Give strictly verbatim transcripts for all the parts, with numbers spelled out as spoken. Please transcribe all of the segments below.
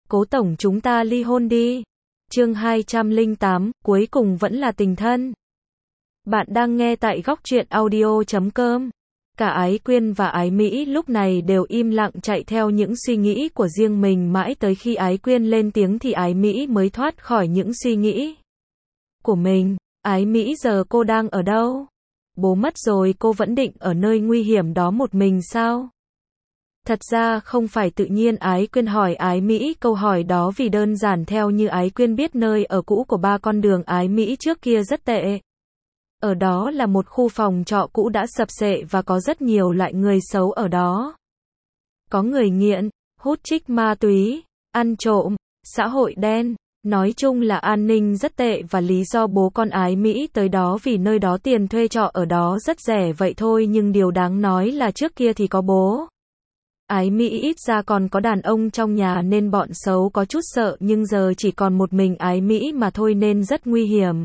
Cố tổng chúng ta ly hôn đi. Chương hai trăm lẻ tám, cuối cùng vẫn là tình thân. Bạn đang nghe tại góc truyện audio chấm com. Cả Ái Quyên và Ái Mỹ lúc này đều im lặng chạy theo những suy nghĩ của riêng mình, mãi tới khi Ái Quyên lên tiếng thì Ái Mỹ mới thoát khỏi những suy nghĩ của mình. Ái Mỹ, giờ cô đang ở đâu? Bố mất rồi cô vẫn định ở nơi nguy hiểm đó một mình sao? Thật ra không phải tự nhiên Ái Quyên hỏi Ái Mỹ câu hỏi đó, vì đơn giản theo như Ái Quyên biết, nơi ở cũ của ba con đường Ái Mỹ trước kia rất tệ. Ở đó là một khu phòng trọ cũ đã sập xệ và có rất nhiều loại người xấu ở đó. Có người nghiện, hút chích ma túy, ăn trộm, xã hội đen. Nói chung là an ninh rất tệ, và lý do bố con Ái Mỹ tới đó vì nơi đó tiền thuê trọ ở đó rất rẻ vậy thôi, nhưng điều đáng nói là trước kia thì có bố Ái Mỹ ít ra còn có đàn ông trong nhà nên bọn xấu có chút sợ, nhưng giờ chỉ còn một mình Ái Mỹ mà thôi nên rất nguy hiểm.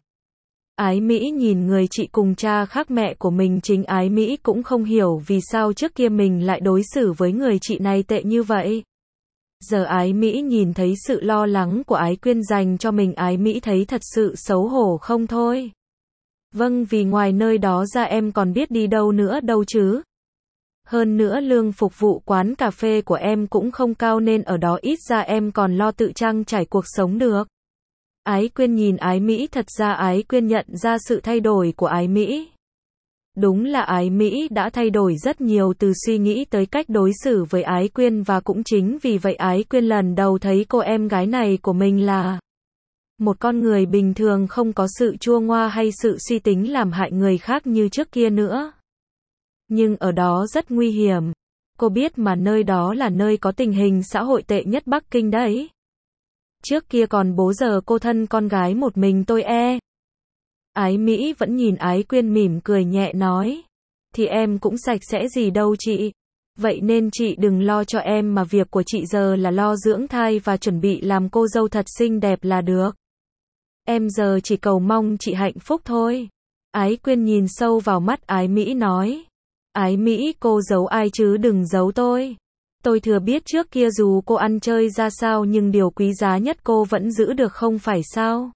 Ái Mỹ nhìn người chị cùng cha khác mẹ của mình, chính Ái Mỹ cũng không hiểu vì sao trước kia mình lại đối xử với người chị này tệ như vậy. Giờ Ái Mỹ nhìn thấy sự lo lắng của Ái Quyên dành cho mình, Ái Mỹ thấy thật sự xấu hổ không thôi. Vâng, vì ngoài nơi đó ra em còn biết đi đâu nữa đâu chứ. Hơn nữa lương phục vụ quán cà phê của em cũng không cao nên ở đó ít ra em còn lo tự trang trải cuộc sống được. Ái Quyên nhìn Ái Mỹ, thật ra Ái Quyên nhận ra sự thay đổi của Ái Mỹ. Đúng là Ái Mỹ đã thay đổi rất nhiều từ suy nghĩ tới cách đối xử với Ái Quyên, và cũng chính vì vậy Ái Quyên lần đầu thấy cô em gái này của mình là một con người bình thường, không có sự chua ngoa hay sự suy tính làm hại người khác như trước kia nữa. Nhưng ở đó rất nguy hiểm. Cô biết mà, nơi đó là nơi có tình hình xã hội tệ nhất Bắc Kinh đấy. Trước kia còn bố, giờ cô thân con gái một mình tôi e. Ái Mỹ vẫn nhìn Ái Quyên mỉm cười nhẹ nói. Thì em cũng sạch sẽ gì đâu chị. Vậy nên chị đừng lo cho em, mà việc của chị giờ là lo dưỡng thai và chuẩn bị làm cô dâu thật xinh đẹp là được. Em giờ chỉ cầu mong chị hạnh phúc thôi. Ái Quyên nhìn sâu vào mắt Ái Mỹ nói. Ái Mỹ, cô giấu ai chứ đừng giấu tôi. Tôi thừa biết trước kia dù cô ăn chơi ra sao nhưng điều quý giá nhất cô vẫn giữ được không phải sao?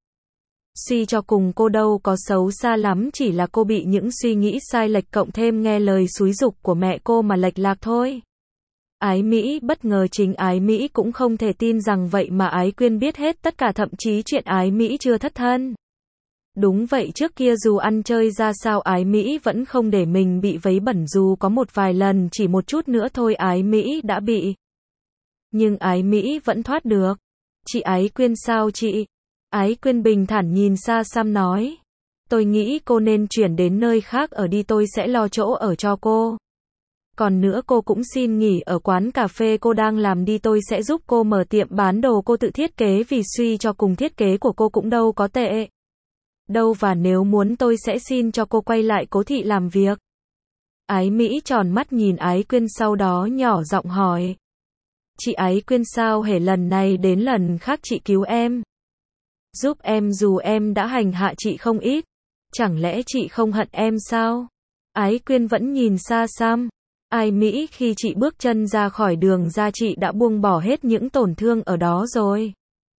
Suy cho cùng cô đâu có xấu xa lắm, chỉ là cô bị những suy nghĩ sai lệch cộng thêm nghe lời xúi giục của mẹ cô mà lệch lạc thôi. Ái Mỹ bất ngờ, chính Ái Mỹ cũng không thể tin rằng vậy mà Ái Quyên biết hết tất cả, thậm chí chuyện Ái Mỹ chưa thất thân. Đúng vậy, trước kia dù ăn chơi ra sao Ái Mỹ vẫn không để mình bị vấy bẩn, dù có một vài lần chỉ một chút nữa thôi Ái Mỹ đã bị. Nhưng Ái Mỹ vẫn thoát được. Chị Ái Quyên sao chị? Ái Quyên bình thản nhìn xa xăm nói. Tôi nghĩ cô nên chuyển đến nơi khác ở đi, tôi sẽ lo chỗ ở cho cô. Còn nữa cô cũng xin nghỉ ở quán cà phê cô đang làm đi, tôi sẽ giúp cô mở tiệm bán đồ cô tự thiết kế, vì suy cho cùng thiết kế của cô cũng đâu có tệ đâu, và nếu muốn tôi sẽ xin cho cô quay lại Cố thị làm việc. Ái Mỹ tròn mắt nhìn Ái Quyên, sau đó nhỏ giọng hỏi. Chị Ái Quyên, sao hễ lần này đến lần khác chị cứu em, giúp em dù em đã hành hạ chị không ít, chẳng lẽ chị không hận em sao? Ái Quyên vẫn nhìn xa xăm. Ái Mỹ, khi chị bước chân ra khỏi đường ra chị đã buông bỏ hết những tổn thương ở đó rồi.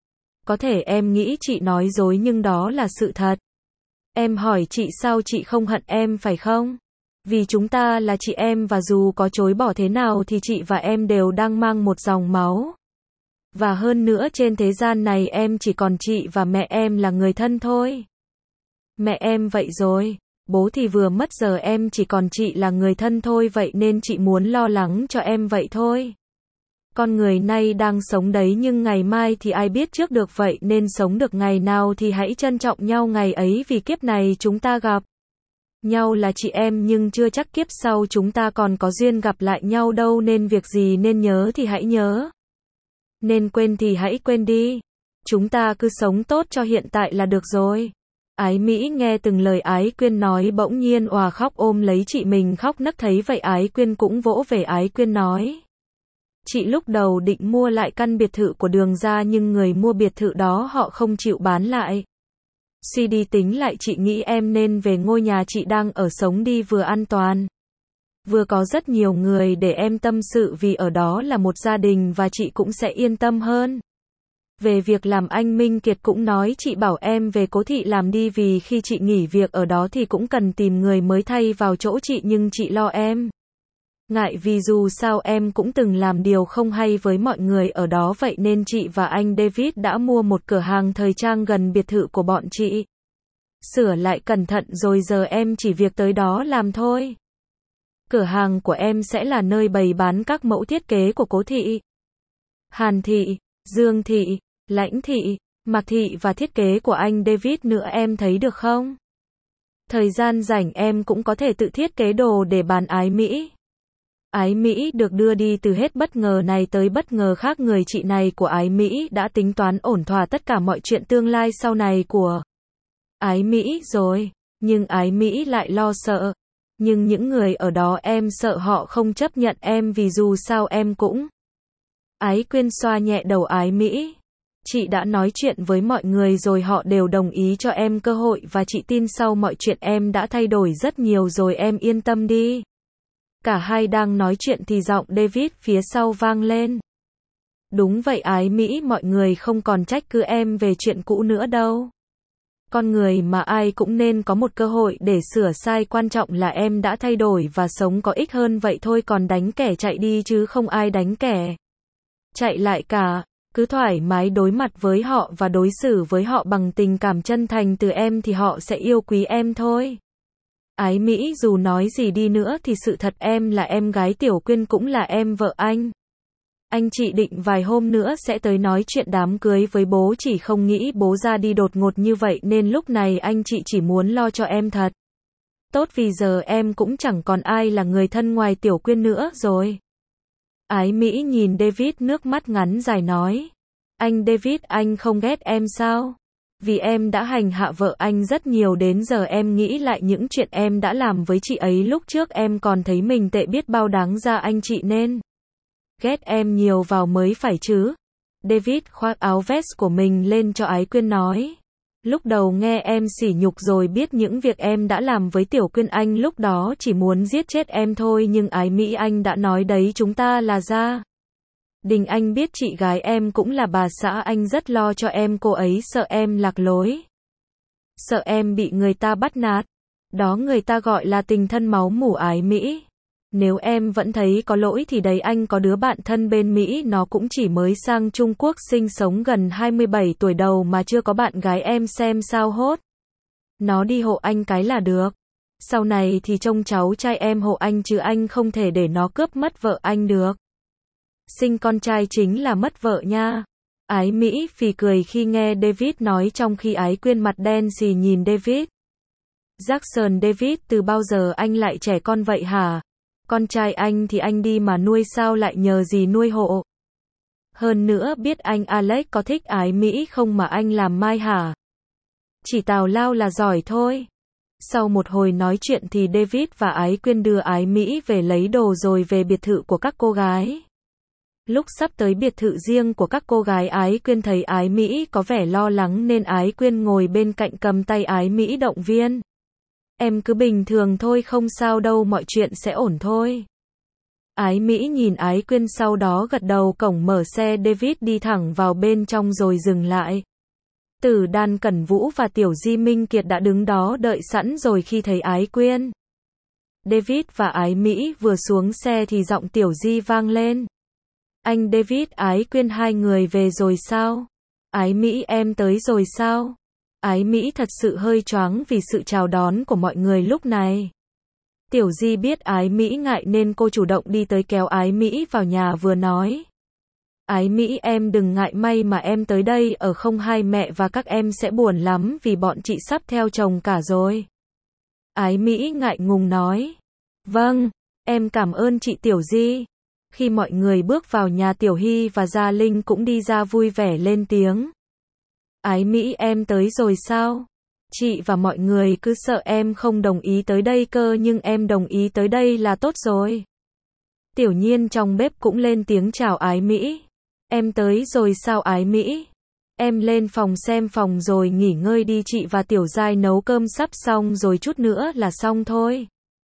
Có thể em nghĩ chị nói dối nhưng đó là sự thật. Em hỏi chị sao chị không hận em phải không? Vì chúng ta là chị em, và dù có chối bỏ thế nào thì chị và em đều đang mang một dòng máu. Và hơn nữa trên thế gian này em chỉ còn chị và mẹ em là người thân thôi. Mẹ em vậy rồi, bố thì vừa mất, giờ em chỉ còn chị là người thân thôi, vậy nên chị muốn lo lắng cho em vậy thôi. Con người nay đang sống đấy nhưng ngày mai thì ai biết trước được, vậy nên sống được ngày nào thì hãy trân trọng nhau ngày ấy, vì kiếp này chúng ta gặp nhau là chị em nhưng chưa chắc kiếp sau chúng ta còn có duyên gặp lại nhau đâu, nên việc gì nên nhớ thì hãy nhớ. Nên quên thì hãy quên đi. Chúng ta cứ sống tốt cho hiện tại là được rồi. Ái Mỹ nghe từng lời Ái Quyên nói bỗng nhiên òa khóc, ôm lấy chị mình khóc nấc, thấy vậy Ái Quyên cũng vỗ về Ái Quyên nói. Chị lúc đầu định mua lại căn biệt thự của Đường gia nhưng người mua biệt thự đó họ không chịu bán lại. Suy đi tính lại chị nghĩ em nên về ngôi nhà chị đang ở sống đi, vừa an toàn, vừa có rất nhiều người để em tâm sự, vì ở đó là một gia đình và chị cũng sẽ yên tâm hơn. Về việc làm anh Minh Kiệt cũng nói chị bảo em về Cố Thị làm đi vì khi chị nghỉ việc ở đó thì cũng cần tìm người mới thay vào chỗ chị nhưng chị lo em ngại vì dù sao em cũng từng làm điều không hay với mọi người ở đó vậy nên chị và anh David đã mua một cửa hàng thời trang gần biệt thự của bọn chị. Sửa lại cẩn thận rồi giờ em chỉ việc tới đó làm thôi. Cửa hàng của em sẽ là nơi bày bán các mẫu thiết kế của Cố Thị, Hàn Thị, Dương Thị, Lãnh Thị, Mạc Thị và thiết kế của anh David nữa em thấy được không? Thời gian rảnh em cũng có thể tự thiết kế đồ để bán ái Mỹ. Ái Mỹ được đưa đi từ hết bất ngờ này tới bất ngờ khác người chị này của Ái Mỹ đã tính toán ổn thỏa tất cả mọi chuyện tương lai sau này của Ái Mỹ rồi. Nhưng Ái Mỹ lại lo sợ. Nhưng những người ở đó em sợ họ không chấp nhận em vì dù sao em cũng. Ái Quyên xoa nhẹ đầu Ái Mỹ. Chị đã nói chuyện với mọi người rồi họ đều đồng ý cho em cơ hội và chị tin sau mọi chuyện em đã thay đổi rất nhiều rồi em yên tâm đi. Cả hai đang nói chuyện thì giọng David phía sau vang lên. Đúng vậy Ái Mỹ mọi người không còn trách cứ em về chuyện cũ nữa đâu. Con người mà ai cũng nên có một cơ hội để sửa sai quan trọng là em đã thay đổi và sống có ích hơn vậy thôi còn đánh kẻ chạy đi chứ không ai đánh kẻ chạy lại cả. Cứ thoải mái đối mặt với họ và đối xử với họ bằng tình cảm chân thành từ em thì họ sẽ yêu quý em thôi. Ái Mỹ dù nói gì đi nữa thì sự thật em là em gái Tiểu Quyên cũng là em vợ anh. Anh chị định vài hôm nữa sẽ tới nói chuyện đám cưới với bố chỉ không nghĩ bố ra đi đột ngột như vậy nên lúc này anh chị chỉ muốn lo cho em thật tốt vì giờ em cũng chẳng còn ai là người thân ngoài Tiểu Quyên nữa rồi. Ái Mỹ nhìn David nước mắt ngắn dài nói. Anh David anh không ghét em sao? Vì em đã hành hạ vợ anh rất nhiều đến giờ em nghĩ lại những chuyện em đã làm với chị ấy lúc trước em còn thấy mình tệ biết bao đáng ra anh chị nên ghét em nhiều vào mới phải chứ. David khoác áo vest của mình lên cho Ái Quyên nói. Lúc đầu nghe em sỉ nhục rồi biết những việc em đã làm với Tiểu Quyên anh lúc đó chỉ muốn giết chết em thôi nhưng Ái Mỹ anh đã nói đấy chúng ta là gia đình anh biết chị gái em cũng là bà xã anh rất lo cho em cô ấy sợ em lạc lối. Sợ em bị người ta bắt nạt. Đó người ta gọi là tình thân máu mủ Ái Mỹ. Nếu em vẫn thấy có lỗi thì đấy anh có đứa bạn thân bên Mỹ nó cũng chỉ mới sang Trung Quốc sinh sống gần hai mươi bảy tuổi đầu mà chưa có bạn gái em xem sao hốt. Nó đi hộ anh cái là được. Sau này thì trông cháu trai em hộ anh chứ anh không thể để nó cướp mất vợ anh được. Sinh con trai chính là mất vợ nha. Ái Mỹ phì cười khi nghe David nói trong khi Ái Quyên mặt đen xì nhìn David. Jackson David từ bao giờ anh lại trẻ con vậy hả? Con trai anh thì anh đi mà nuôi sao lại nhờ gì nuôi hộ? Hơn nữa biết anh Alex có thích Ái Mỹ không mà anh làm mai hả? Chỉ tào lao là giỏi thôi. Sau một hồi nói chuyện thì David và Ái Quyên đưa Ái Mỹ về lấy đồ rồi về biệt thự của các cô gái. Lúc sắp tới biệt thự riêng của các cô gái Ái Quyên thấy Ái Mỹ có vẻ lo lắng nên Ái Quyên ngồi bên cạnh cầm tay Ái Mỹ động viên. Em cứ bình thường thôi không sao đâu mọi chuyện sẽ ổn thôi. Ái Mỹ nhìn Ái Quyên sau đó gật đầu cổng mở xe David đi thẳng vào bên trong rồi dừng lại. Tử Đan Cẩn Vũ và Tiểu Di Minh Kiệt đã đứng đó đợi sẵn rồi khi thấy Ái Quyên. David và Ái Mỹ vừa xuống xe thì giọng Tiểu Di vang lên. Anh David Ái Quyên hai người về rồi sao? Ái Mỹ em tới rồi sao? Ái Mỹ thật sự hơi choáng vì sự chào đón của mọi người lúc này. Tiểu Di biết Ái Mỹ ngại nên cô chủ động đi tới kéo Ái Mỹ vào nhà vừa nói. Ái Mỹ em đừng ngại may mà em tới đây ở không hai mẹ và các em sẽ buồn lắm vì bọn chị sắp theo chồng cả rồi. Ái Mỹ ngại ngùng nói. Vâng, em cảm ơn chị Tiểu Di. Khi mọi người bước vào nhà Tiểu Hy và Gia Linh cũng đi ra vui vẻ lên tiếng. Ái Mỹ em tới rồi sao? Chị và mọi người cứ sợ em không đồng ý tới đây cơ nhưng em đồng ý tới đây là tốt rồi. Tiểu Nhiên trong bếp cũng lên tiếng chào Ái Mỹ. Em tới rồi sao Ái Mỹ? Em lên phòng xem phòng rồi nghỉ ngơi đi chị và Tiểu Giai nấu cơm sắp xong rồi chút nữa là xong thôi.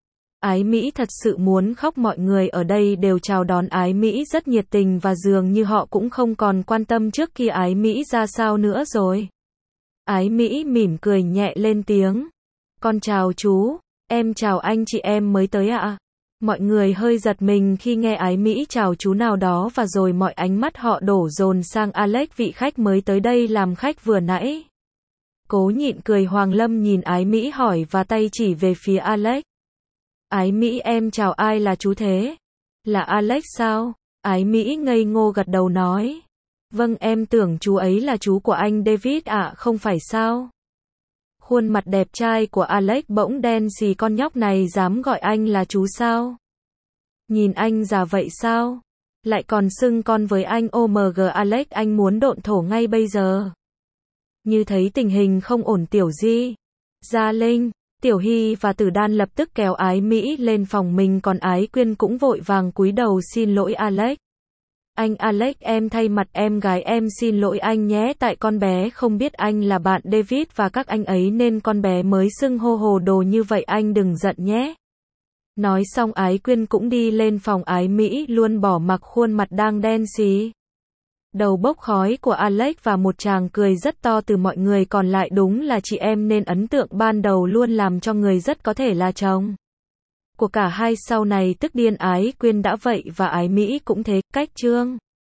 Ái Mỹ thật sự muốn khóc, mọi người ở đây đều chào đón Ái Mỹ rất nhiệt tình và dường như họ cũng không còn quan tâm trước kia Ái Mỹ ra sao nữa rồi. Ái Mỹ mỉm cười nhẹ lên tiếng. Con chào chú, em chào anh chị, em mới tới ạ. À? Mọi người hơi giật mình khi nghe Ái Mỹ chào chú nào đó và rồi mọi ánh mắt họ đổ dồn sang Alex, vị khách mới tới đây làm khách vừa nãy. Cố nhịn cười, Hoàng Lâm nhìn Ái Mỹ hỏi và tay chỉ về phía Alex. Ái Mỹ, em chào, ai là chú thế? Là Alex sao? Ái Mỹ ngây ngô gật đầu nói. Vâng, em tưởng chú ấy là chú của anh David ạ, à, không phải sao? Khuôn mặt đẹp trai của Alex bỗng đen xì, con nhóc này dám gọi anh là chú sao? Nhìn anh già vậy sao? Lại còn xưng con với anh. ô em giê Alex, anh muốn độn thổ ngay bây giờ. Như thấy tình hình không ổn, Tiểu Di, Gia Linh, Tiểu Hy và Tử Đan lập tức kéo Ái Mỹ lên phòng mình, còn Ái Quyên cũng vội vàng cúi đầu xin lỗi Alex. Anh Alex, em thay mặt em gái em xin lỗi anh nhé, tại con bé không biết anh là bạn David và các anh ấy nên con bé mới xưng hô hồ đồ như vậy, anh đừng giận nhé. Nói xong Ái Quyên cũng đi lên phòng Ái Mỹ, luôn bỏ mặc khuôn mặt đang đen xì, đầu bốc khói của Alex và một tràng cười rất to từ mọi người còn lại. Đúng là chị em nên ấn tượng ban đầu luôn làm cho người rất có thể là chồng của cả hai sau này tức điên. Ái Quyên đã vậy và Ái Mỹ cũng thế. Cách chương